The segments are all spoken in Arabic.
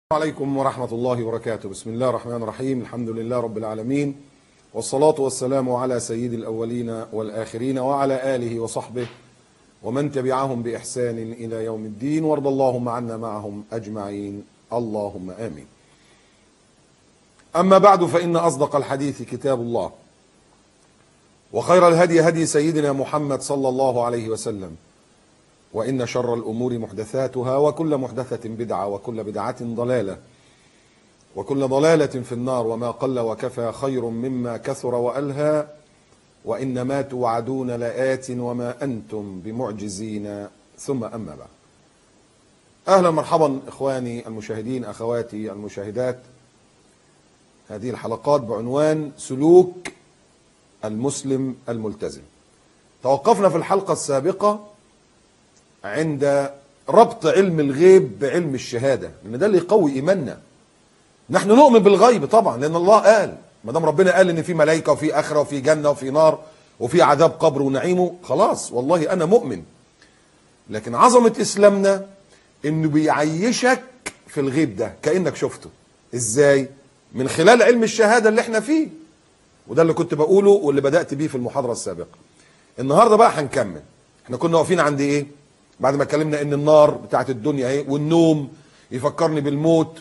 عليكم ورحمة الله وبركاته. بسم الله الرحمن الرحيم. الحمد لله رب العالمين، والصلاة والسلام على سيد الأولين والآخرين وعلى آله وصحبه ومن تبعهم بإحسان إلى يوم الدين، وارض اللهم عنا معهم أجمعين، اللهم آمين. أما بعد، فإن أصدق الحديث كتاب الله، وخير الهدي هدي سيدنا محمد صلى الله عليه وسلم، وإن شر الأمور محدثاتها، وكل محدثة بدعة، وكل بدعة ضلالة، وكل ضلالة في النار. وما قل وكفى خير مما كثر وألهى، وإنما توعدون لآت وما أنتم بمعجزين. ثم أما بعد، أهلا مرحبا إخواني المشاهدين، أخواتي المشاهدات. هذه الحلقات بعنوان سلوك المسلم الملتزم. توقفنا في الحلقة السابقة عند ربط علم الغيب بعلم الشهادة، لأن ده اللي يقوي إيماننا. نحن نؤمن بالغيب طبعا، لأن الله قال، ما دام ربنا قال إن في ملائكة وفي آخرة وفي جنة وفي نار وفي عذاب قبر ونعيمه، خلاص والله أنا مؤمن. لكن عظمة إسلامنا إنه بيعيشك في الغيب ده كأنك شفته. إزاي؟ من خلال علم الشهادة اللي احنا فيه، وده اللي كنت بقوله واللي بدأت بيه في المحاضرة السابقة. النهاردة بقى هنكمل. احنا كنا واقفين عند ايه؟ بعد ما اتكلمنا ان النار بتاعت الدنيا اهي، والنوم يفكرني بالموت،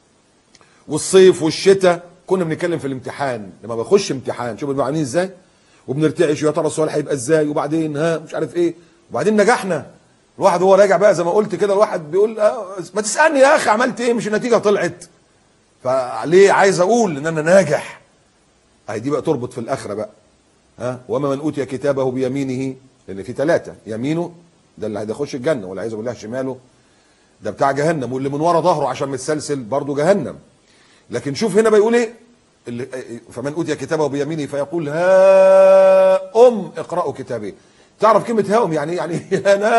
والصيف والشتاء. كنا بنتكلم في الامتحان، لما بخش امتحان شوف بنبقى عاملين ازاي، وبنرتعش يا ترى السؤال هيبقى ازاي، وبعدين مش عارف ايه، وبعدين نجحنا. الواحد وهو راجع بقى زي ما قلت كده، الواحد بيقول ما تسألني يا اخي عملت ايه، مش النتيجة طلعت. فليه عايز اقول ان انا ناجح. اهي دي بقى تربط في الاخرة بقى. وما من اوتي كتابه بيمينه، لان في 3، يمينه ده اللي هيخش الجنة، والعياذ بالله شماله ده بتاع جهنم، واللي من ورا ظهره عشان متسلسل برضه جهنم. لكن شوف هنا بيقول ايه، فمن اوتي كتابه بيمينه فيقول ها اقرأوا كتابي. تعرف كلمة هاؤم يعني ايه؟ يعني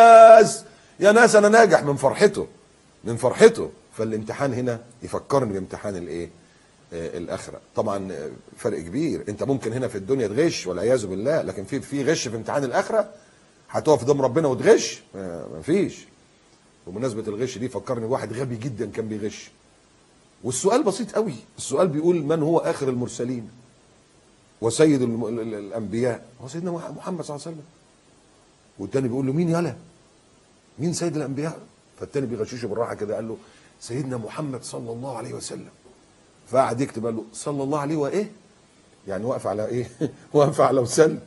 يا ناس انا ناجح من فرحته. فالامتحان هنا يفكرني بامتحان الايه، الاخره. طبعا فرق كبير. انت ممكن هنا في الدنيا تغش والعياذ بالله، لكن في غش في امتحان الاخره. هتقف قدام ربنا وتغش؟ مفيش. بمناسبه الغش دي فكرني بواحد غبي جدا كان بيغش، والسؤال بسيط قوي. السؤال بيقول من هو اخر المرسلين وسيد الانبياء؟ هو سيدنا محمد صلى الله عليه وسلم. والتاني بيقول له مين يالا، مين سيد الانبياء؟ فالتاني بيغششه بالراحه كده، قال له سيدنا محمد صلى الله عليه وسلم. فقعد يكتب، قال له صلى الله عليه وايه، يعني واقف على ايه؟ واقف على وسلم.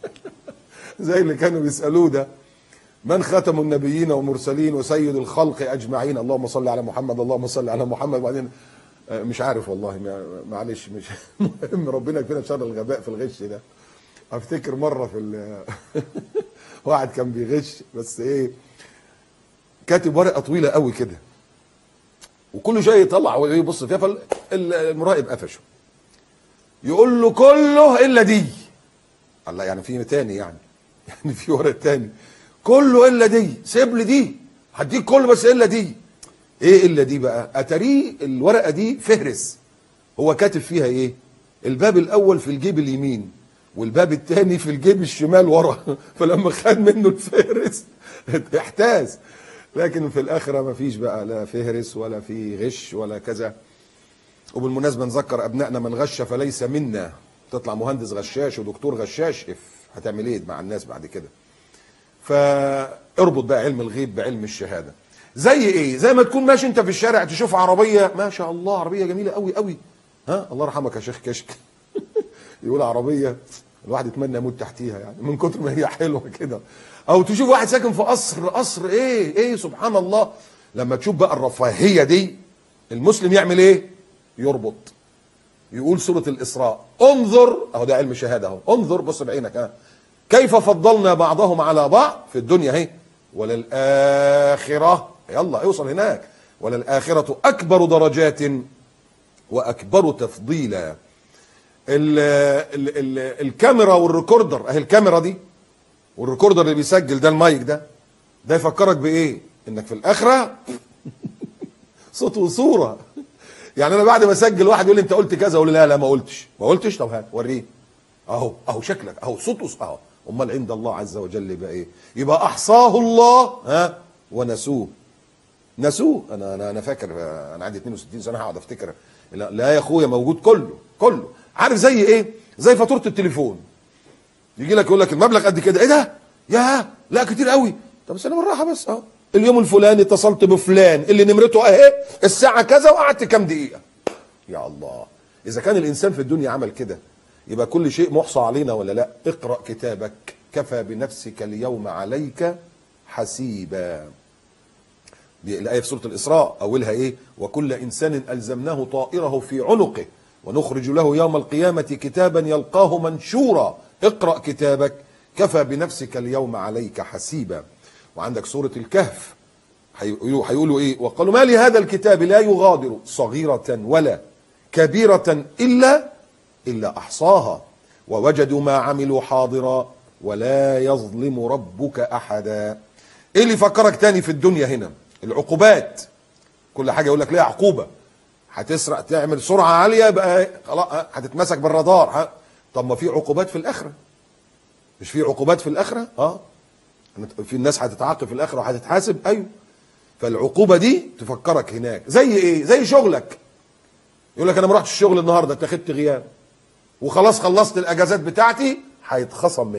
زي اللي كانوا بيسالوه ده، من ختم النبيين والمرسلين وسيد الخلق اجمعين، اللهم صل على محمد، اللهم صل على محمد. وبعدين مش عارف والله، معلش، مش المهم، ربنا يكفينا شر الغباء في الغش ده. افتكر مره في واحد كان بيغش، بس ايه، كاتب ورقه طويله قوي كده، وكل شويه يطلع ويبص فيها، فالمراقب قفشه، يقول له كله الا دي. الله، يعني في تاني، يعني في ورق تاني، كله الا دي، سيب لي دي، هديك كله بس الا دي. ايه الا دي بقى؟ اتاريه الورقه دي فهرس، هو كاتب فيها ايه؟ الباب الاول في الجيب اليمين، والباب الثاني في الجيب الشمال ورا. فلما خد منه الفهرس احتاز. لكن في الاخره ما فيش بقى، لا فهرس ولا في غش ولا كذا. وبالمناسبه نذكر ابنائنا، من غش فليس منا. تطلع مهندس غشاش ودكتور غشاش، هتعمل ايه مع الناس بعد كده؟ فاربط بقى علم الغيب بعلم الشهاده. زي ايه؟ زي ما تكون ماشي انت في الشارع، تشوف عربيه ما شاء الله، عربيه جميله قوي قوي، الله يرحمك يا شيخ كشك. يقول عربيه الواحد يتمنى يموت تحتيها، يعني من كتر ما هي حلوه كده. او تشوف واحد ساكن في قصر ايه سبحان الله. لما تشوف بقى الرفاهيه دي، المسلم يعمل ايه؟ يربط. يقول سوره الاسراء انظر، اهو ده علم شهاده اهو، انظر بص بعينك، كيف فضلنا بعضهم على بعض في الدنيا اهي، وللآخرة، يلا اوصل هناك، وللآخرة أكبر درجات وأكبر تفضيلا. الكاميرا والريكوردر اهي، الكاميرا دي والريكوردر اللي بيسجل ده، المايك ده يفكرك بإيه؟ إنك في الآخرة صوت وصورة. يعني أنا بعد ما أسجل واحد يقول لي أنت قلت كذا، أقول له لا ما قلتش. طب هات وريه، اهو شكلك اهو، صوت اهو. امال عند الله عز وجل يبقى ايه؟ يبقى احصاه الله ونسوه. نسوه. انا فاكر، انا عندي 62 سنه هقعد افتكر؟ لا, لا يا اخويا، موجود كله. عارف زي ايه؟ زي فاتوره التليفون، يجي لك يقول لك المبلغ قد كده. ايه ده؟ يا لا كتير قوي. طب استنى بالراحه بس. اليوم الفلاني اتصلت بفلان اللي نمرته اهي الساعه كذا وقعدت كام دقيقه. يا الله، اذا كان الانسان في الدنيا عمل كده يبقى كل شيء محصى علينا ولا لا؟ اقرأ كتابك كفى بنفسك اليوم عليك حسيبا. دي الآية في سورة الإسراء، أولها إيه؟ وكل إنسان ألزمناه طائره في عنقه ونخرج له يوم القيامة كتابا يلقاه منشورا اقرأ كتابك كفى بنفسك اليوم عليك حسيبا. وعندك سورة الكهف هيقولوا إيه؟ وقالوا ما لهذا الكتاب لا يغادر صغيرة ولا كبيرة إلا أحصاها ووجدوا ما عملوا حاضرا ولا يظلم ربك أحدا. إيه اللي فكرك تاني في الدنيا هنا؟ العقوبات. كل حاجة يقول لك ليها عقوبة. هتسرق، تعمل سرعة عالية بقى خلاص هتتمسك بالرادار. طب ما في عقوبات في الآخرة؟ مش في عقوبات في الآخرة؟ في الناس هتتعاقب في الآخرة وهتتحاسب. أيوه. فالعقوبة دي تفكرك هناك. زي إيه؟ زي شغلك. يقول لك أنا ما رحتش الشغل النهاردة، اتخذت غياب وخلاص خلصت الأجازات بتاعتي، هيتخصم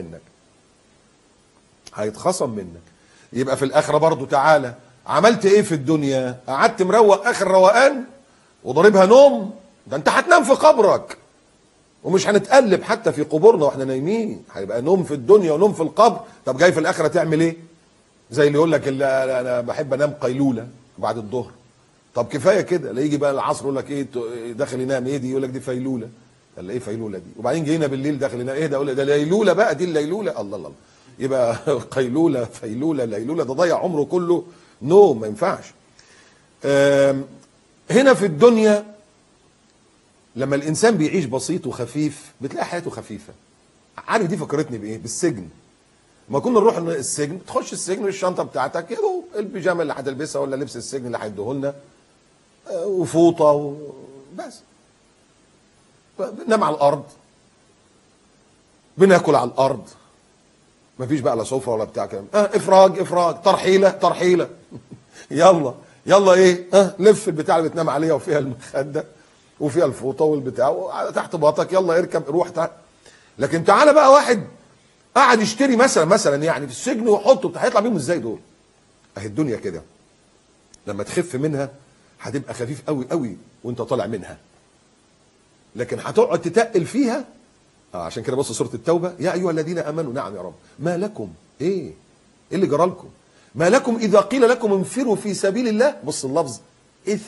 منك. يبقى في الآخرة برضو تعالى عملت ايه في الدنيا؟ قعدت مروق اخر روقان وضربها نوم؟ ده انت هتنام في قبرك ومش هنتقلب حتى في قبورنا واحنا نايمين، هيبقى نوم في الدنيا ونوم في القبر. طب جاي في الاخره تعمل ايه؟ زي اللي يقول لك انا بحب انام قيلوله بعد الظهر. طب كفايه كده، لا يجي بقى العصر يقول لك ايه داخل ينام، ايه دي؟ يقول لك دي فيلوله. ولا ايه فيلوله دي؟ وبعدين جينا بالليل داخل ينام، ايه ده؟ اقول ده ليلوله بقى، دي الليلوله. الله يبقى قيلوله فيلوله ليلوله، ده ضيع عمره كله نوم، ما ينفعش. هنا في الدنيا لما الانسان بيعيش بسيط وخفيف بتلاقي حياته خفيفه. عارف دي فكرتني بايه؟ بالسجن. ما كنا نروح السجن، تخش السجن والشنطه بتاعتك يدو البيجامه اللي هتلبسها ولا لبس السجن اللي هيديهولنا وفوطه بس. بننام على الارض، بناكل على الارض، مفيش بقى لا سفره ولا بتاع كده. افراج ترحيله يلا ايه؟ لف البتاع اللي بتنام عليها وفيها المخده وفيها الفوطه والبتاع تحت باطك، يلا اركب روح تعال. لكن تعالى بقى واحد قاعد يشتري مثلا يعني في السجن ويحطه، هيطلع بيهم ازاي دول؟ اهي الدنيا كده، لما تخف منها هتبقى خفيف قوي قوي وانت طالع منها، لكن هتقعد تتقل فيها. عشان كده بص سوره التوبه، يا ايها الذين امنوا. نعم يا رب. ما لكم ايه اللي جرى لكم؟ ما لكم اذا قيل لكم انفروا في سبيل الله، بص اللفظ، اذ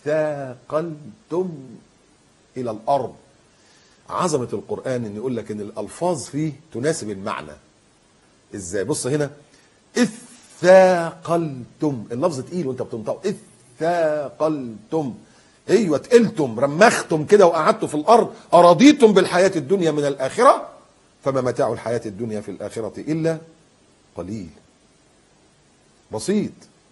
ثاقلتم الى الارض. عظمه القران ان يقول لك ان الالفاظ فيه تناسب المعنى. ازاي؟ بص هنا، اذ ثاقلتم، اللفظ تقيل وانت بتنطقه، اذ ثاقلتم. ايوه تقلتم، رمختم كده وقعدتوا في الارض، ارضيتم بالحياه الدنيا من الاخره، فما متاع الحياه الدنيا في الاخره الا قليل. بسيط.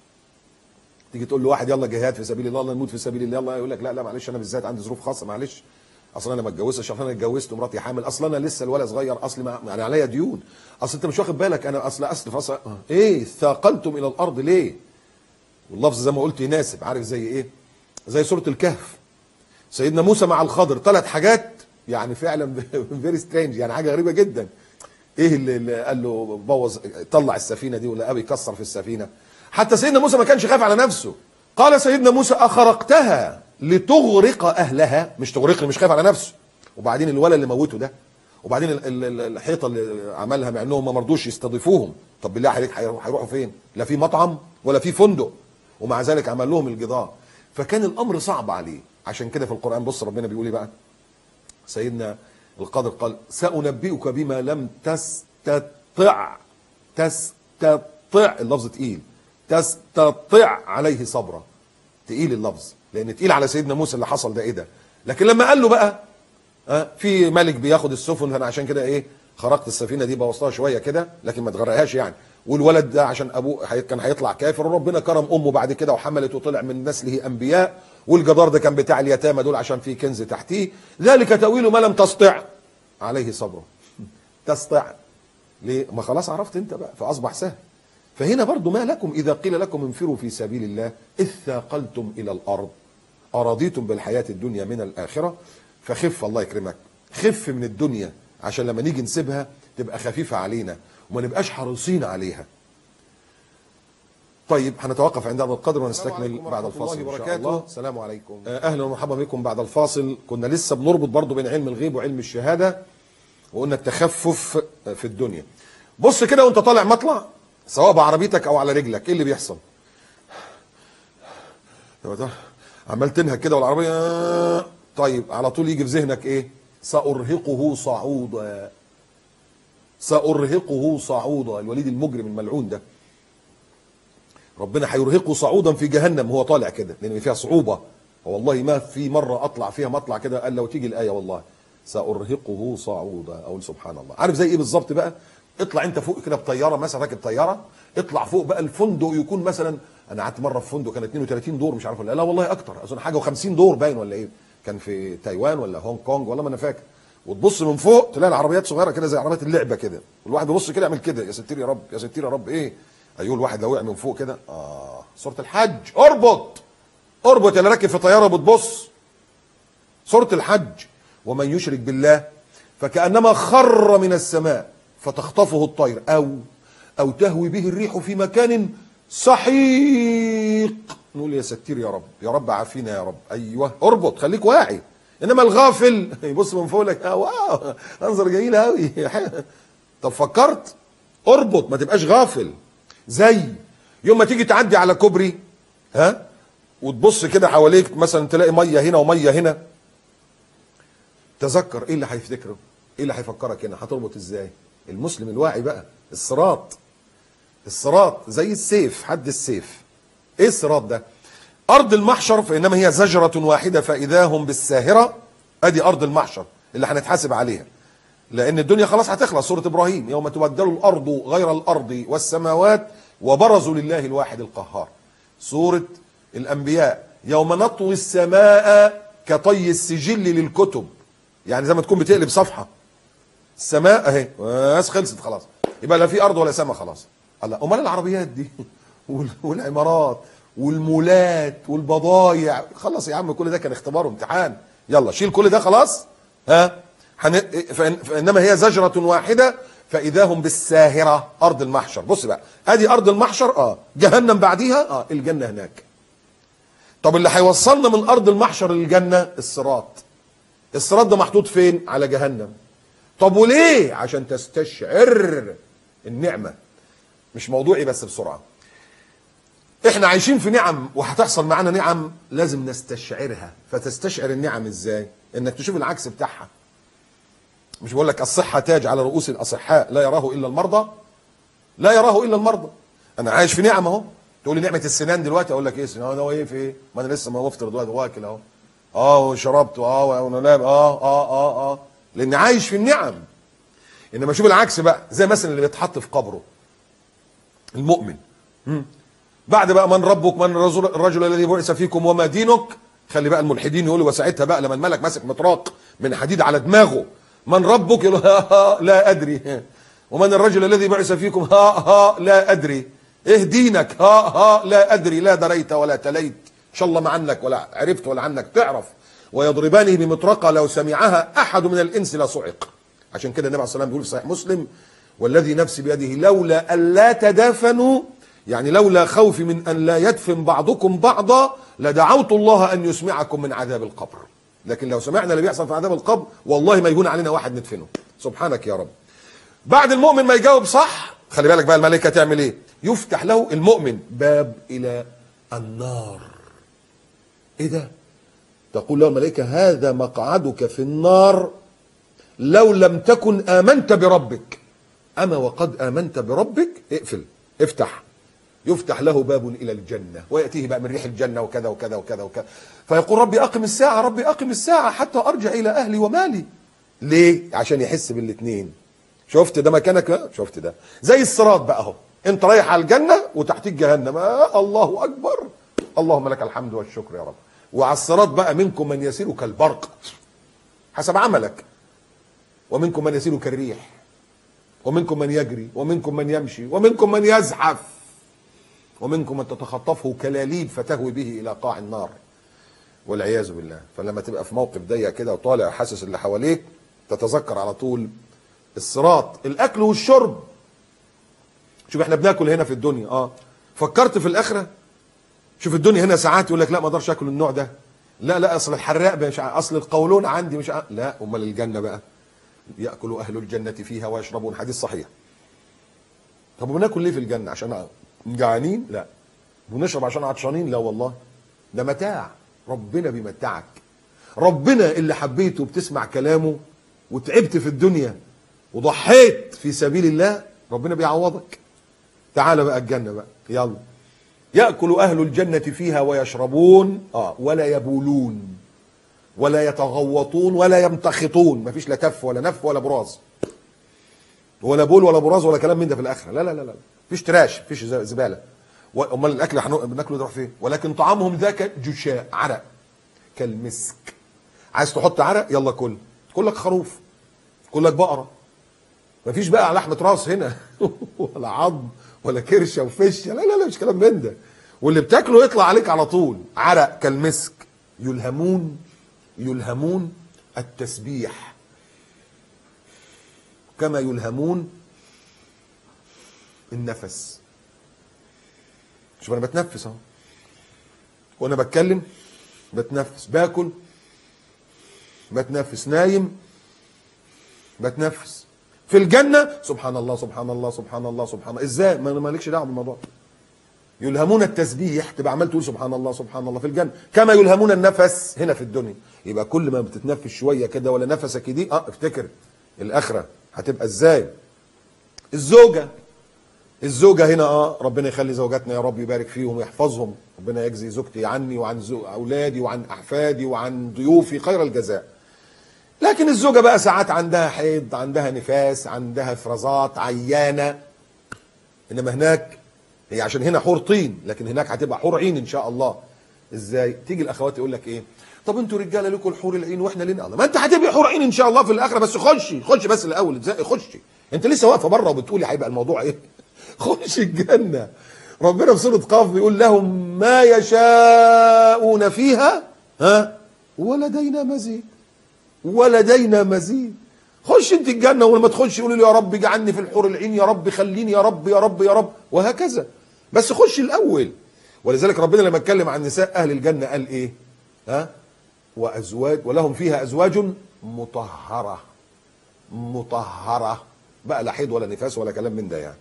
تيجي تقول له واحد يلا جهاد في سبيل الله، يلا نموت في سبيل الله، يقول لك لا معلش انا بالذات عندي ظروف خاصه، معلش اصلا انا ما اتجوزتش، اصلا انا اتجوزت ومراتي حامل، اصلا انا لسه الولد صغير، اصلي يعني عليا ديون، اصل انت مش واخد بالك انا اصل ايه ثاقلتم الى الارض ليه؟ واللفظ زي ما قلت يناسب. عارف زي ايه؟ زي سوره الكهف، سيدنا موسى مع الخضر، 3 حاجات يعني فعلا فيري سترينج، يعني حاجه غريبه جدا. ايه اللي قال له بوظ طلع السفينه دي، ولا ابي يكسر في السفينه؟ حتى سيدنا موسى ما كانش خايف على نفسه. قال سيدنا موسى اخرقتها لتغرق اهلها، مش تغرقني، مش خايف على نفسه. وبعدين الولد اللي موته ده، وبعدين الحيطه اللي عملها مع انهم ما مرضوش يستضيفوهم. طب بالله عليك هيروحوا فين؟ لا في مطعم ولا في فندق، ومع ذلك عمل لهم الجدار. فكان الامر صعب عليه. عشان كده في القران بص ربنا بيقول ايه بقى؟ سيدنا القادر قال سأنبئك بما لم تستطع اللفظ تقيل، تستطع عليه صبرا. تقيل اللفظ، لان تقيل على سيدنا موسى اللي حصل ده. ايه ده؟ لكن لما قال له بقى في ملك بياخد السفن، فانا عشان كده ايه خرقت السفينه دي، بوظتها شويه كده لكن ما تغرقهاش يعني. والولد ده عشان ابوه كان هيطلع كافر، وربنا كرم امه بعد كده وحملت وطلع من نسله انبياء، والجدار ده كان بتاع اليتامى دول عشان في كنز تحتيه. ذلك تأويل ما لم تستطع عليه صبره. تستطع ليه؟ ما خلاص عرفت انت بقى، فاصبح سهل. فهنا برضو ما لكم إذا قيل لكم انفروا في سبيل الله إذ ثاقلتم إلى الأرض أرضيتم بالحياة الدنيا من الآخرة. فخف، الله يكرمك، خف من الدنيا عشان لما نيجي نسيبها تبقى خفيفة علينا وما نبقاش حريصين عليها. طيب هنتوقف عند هذا القدر ونستكمل بعد الفاصل إن شاء الله. السلام عليكم. أهلا ومرحبا بكم بعد الفاصل. كنا لسه بنربط برضو بين علم الغيب وعلم الشهادة، وقلنا التخفف في الدنيا. بص كده وانت طالع مطلع سواء بعربيتك او على رجلك، ايه اللي بيحصل؟ عمال تنهك كده والعربيه، طيب على طول يجي في ذهنك ايه؟ سأرهقه صعودا. سأرهقه صعودا. الوليد المجرم الملعون ده ربنا هيرهقه صعودا في جهنم وهو طالع كده، لان فيها صعوبه. والله ما في مره اطلع فيها مطلع كده قال لو تيجي الايه والله سأرهقه صعودا. اقول سبحان الله. عارف زي ايه بالظبط بقى؟ اطلع انت فوق كده بطياره مثلا، راكب طياره، اطلع فوق بقى الفندق يكون مثلا، انا قعدت مره في فندق كان 32 دور مش عارف ولا لا والله اكتر، اظن حاجه و50 دور باين ولا ايه، كان في تايوان ولا هونج كونج والله ما انا فاكر. وتبص من فوق تلاقي العربيات صغيره كده زي عربيات اللعبه كده، والواحد يبص كده يعمل كده، يا ستير يا رب يا ستير يا رب. ايه ايوه الواحد لو وقع من فوق كده سوره الحج. اربط اربط اللي راكب في طياره بتبص. سوره الحج. ومن يشرك بالله فكأنما خر من السماء فتخطفه الطير أو تهوي به الريح في مكان سحيق. نقول يا ستير يا رب يا رب عافينا يا رب. أيوه اربط خليك واعي. إنما الغافل يبص من فوق لك واو منظر جميل أوي. طب فكرت؟ اربط ما تبقاش غافل. زي يوم ما تيجي تعدي على كوبري وتبص كده حواليك مثلا تلاقي مية هنا ومية هنا، تذكر ايه اللي هيفتكره؟ ايه اللي هيفكرك هنا؟ هتربط ازاي؟ المسلم الواعي بقى. الصراط. الصراط زي السيف، حد السيف. ايه الصراط ده؟ ارض المحشر فانما هي زجرة واحدة فاذا هم بالساهرة. ادي ارض المحشر اللي هنتحاسب عليها، لان الدنيا خلاص هتخلص. سورة ابراهيم يوم تبدل الارض غير الارض والسماوات وبرزوا لله الواحد القهار. سورة الانبياء يوم نطوي السماء كطي السجل للكتب، يعني زي ما تكون بتقلب صفحه. السماء اهي بس خلصت خلاص، يبقى لا في ارض ولا سماء خلاص. الله، امال العربيات دي والعمارات والمولات والبضايع، خلص يا عم كل ده كان اختبار وامتحان، يلا شيل كل ده خلاص. فانما هي زجرة واحدة فاذا هم بالساهرة. ارض المحشر. بص بقى ادي ارض المحشر، جهنم بعديها، الجنة هناك. طب اللي هيوصلنا من ارض المحشر للجنة الصراط. الصراط ده محطوط فين؟ على جهنم. طب وليه؟ عشان تستشعر النعمة. مش موضوعي بس بسرعة. احنا عايشين في نعم وهتحصل معانا نعم لازم نستشعرها. فتستشعر النعم ازاي؟ انك تشوف العكس بتاعها. مش بقول لك الصحة تاج على رؤوس الاصحاء لا يراه الا المرضى. لا يراه الا المرضى. انا عايش في نعم اهو. تقول لي نعمة السنان دلوقتي، اقول لك ايه السنان ده؟ ايه في ايه؟ ما انا لسه ما بفطر دلوقتي واكل اهو. وشربت وانا نام لان عايش في النعم. انما شوف العكس بقى، زي مثلا اللي بيتحط في قبره المؤمن. بعد بقى من ربك من الرجل الذي بعث فيكم وما دينك. خلي بقى الملحدين يقولوا وساعتها بقى لما الملك ماسك مطراق من حديد على دماغه، من ربك؟ يقول لا ادري. ومن الرجل الذي بعث فيكم لا ادري. ايه دينك؟ لا ادري. لا دريت ولا تليت، ان شاء الله ما عنك ولا عرفت ولا عنك تعرف. ويضربانه بمطرقه لو سمعها احد من الانس لصعق. عشان كده النبي عليه الصلاه والسلام بيقول في صحيح مسلم والذي نفسي بيده لولا الا تدافنوا، يعني لولا خوفي من ان لا يدفن بعضكم بعضا لدعوت الله ان يسمعكم من عذاب القبر. لكن لو سمعنا اللي بيحصل في عذاب القبر والله ما يهون علينا واحد ندفنه. سبحانك يا رب. بعد المؤمن ما يجاوب صح، خلي بالك بقى الملائكه تعمل ايه؟ يفتح له المؤمن باب الى النار. ايه ده؟ تقول له الملائكه هذا مقعدك في النار لو لم تكن امنت بربك. اما وقد امنت بربك اقفل افتح. يفتح له باب الى الجنه وياتيه بقى من ريح الجنه وكذا وكذا وكذا وكذا. فيقول ربي اقم الساعه ربي اقم الساعه حتى ارجع الى اهلي ومالي. ليه؟ عشان يحس بالاثنين. شفت ده مكانك؟ شفت ده زي الصراط بقى اهو. انت رايح على الجنه وتحتيك جهنم. الله اكبر. اللهم لك الحمد والشكر يا رب. وعلى الصراط بقى منكم من يسير كالبرق حسب عملك، ومنكم من يسير كالريح، ومنكم من يجري، ومنكم من يمشي، ومنكم من يزحف. ومنكم من تتخطفه كلاليب فتهوي به إلى قاع النار والعياذ بالله. فلما تبقى في موقف ضيق كده وطالع حاسس اللي حواليك، تتذكر على طول الصراط. الأكل والشرب، شوف احنا بناكل هنا في الدنيا، فكرت في الآخرة؟ شوف الدنيا هنا ساعات يقول لك لا ما اقدرش اكل النوع ده، لا اصل الحراق مش اصل القولون عندي مش لا، امال الجنة بقى يأكل أهل الجنة فيها ويشربون، حديث صحيح. طب وناكل ليه في الجنة؟ عشان جعانين؟ لا. ونشرب عشان عطشانين؟ لا والله، ده متاع، ربنا بيمتعك. ربنا اللي حبيته وبتسمع كلامه وتعبت في الدنيا وضحيت في سبيل الله، ربنا بيعوضك. تعال بقى الجنة بقى، يلا. يأكل أهل الجنة فيها ويشربون ولا يبولون ولا يتغوطون ولا يمتخطون، مفيش لا تف ولا نف ولا براز ولا بول ولا براز ولا كلام من ده في الآخرة. لا لا لا لا، مفيش تراش، مفيش زبالة. امال الاكل بناكله ده فين؟ ولكن طعامهم ذاك جشاء، عرق كالمسك. عايز تحط عرق؟ يلا كل لك خروف، كل لك بقره، مفيش بقى لحمه راس هنا ولا عظم ولا كرشه وفشه، لا لا لا، مش كلام من ده. واللي بتاكله يطلع عليك على طول عرق كالمسك. يلهمون التسبيح كما يلهمون النفس. شوف انا بتنفس اهو، وانا بتكلم بتنفس، باكل بتنفس، نايم بتنفس. في الجنة سبحان الله سبحان الله سبحان الله سبحان الله. ازاي؟ ما مالكش دعوه بالموضوع. يلهمون التسبيح، تبقى عمال تقول سبحان الله سبحان الله في الجنة كما يلهمون النفس هنا في الدنيا. يبقى كل ما بتتنفس شويه كده ولا نفسك يضيق افتكر الاخره هتبقى ازاي. الزوجة هنا ربنا يخلي زوجاتنا يا رب، يبارك فيهم ويحفظهم، ربنا يجزي زوجتي عني وعن أولادي وعن أحفادي وعن ضيوفي خير الجزاء. لكن الزوجة بقى ساعات عندها حيض، عندها نفاس، عندها افرازات، عيانة. إنما هناك هي عشان هنا حور طين، لكن هناك هتبقى حور عين إن شاء الله. إزاي؟ تيجي الأخوات يقول لك إيه؟ طب أنتوا رجالة لكم الحور العين وإحنا لنا؟ الله، ما أنت هتبقى حور عين إن شاء الله في الآخرة، بس خشي بس الأول. إزاي خشي؟ أنت لسه واقفة بره وبتقولي هيبقى الموضوع إيه؟ خش الجنة. ربنا في سورة قاف بيقول لهم ما يشاءون فيها ولدينا مزيد. خش انت الجنة، ولما تخش يقولوا لي يا رب اجعلني في الحور العين، يا رب خليني، يا رب يا رب يا رب، وهكذا. بس خش الأول. ولذلك ربنا لما اتكلم عن نساء أهل الجنة قال إيه؟ وأزواج ولهم فيها أزواج مطهرة بقى، لا حيض ولا نفاس ولا كلام من ده يعني.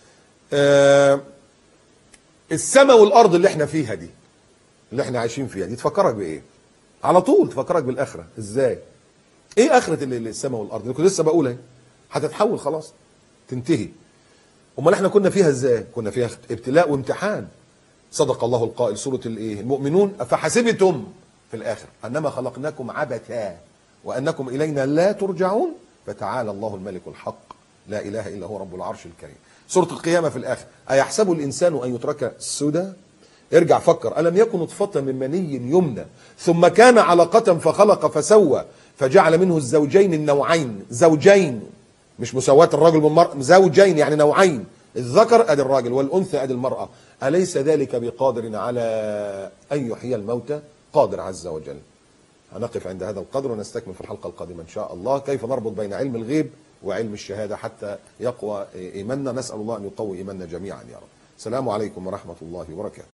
السماء والارض اللي احنا فيها دي، اللي احنا عايشين فيها دي، تفكرك بايه؟ على طول تفكرك بالاخره. ازاي؟ ايه اخره السماء والارض اللي كنت لسه بقولها؟ هتتحول خلاص، تنتهي. امال احنا كنا فيها ازاي؟ كنا فيها ابتلاء وامتحان. صدق الله القائل سوره المؤمنون افحسبتم في الاخر انما خلقناكم عبثا وانكم الينا لا ترجعون فتعالى الله الملك الحق لا اله الا هو رب العرش الكريم. سورة القيامة في الآخر أيحسب الإنسان أن يترك سدى؟ ارجع فكر، ألم يكن نطفة من مني يمنى ثم كان علقة فخلق فسوى فجعل منه الزوجين النوعين، زوجين مش مساواة الرجل بالمرأة، زوجين يعني نوعين، الذكر أدي الراجل والأنثى أدي المرأة. أليس ذلك بقادر على أن يحيي الموتى؟ قادر عز وجل. هنقف عند هذا القدر ونستكمل في الحلقة القادمة إن شاء الله كيف نربط بين علم الغيب وعلم الشهادة حتى يقوى إيماننا. نسأل الله أن يقوي إيماننا جميعا يا رب. السلام عليكم ورحمة الله وبركاته.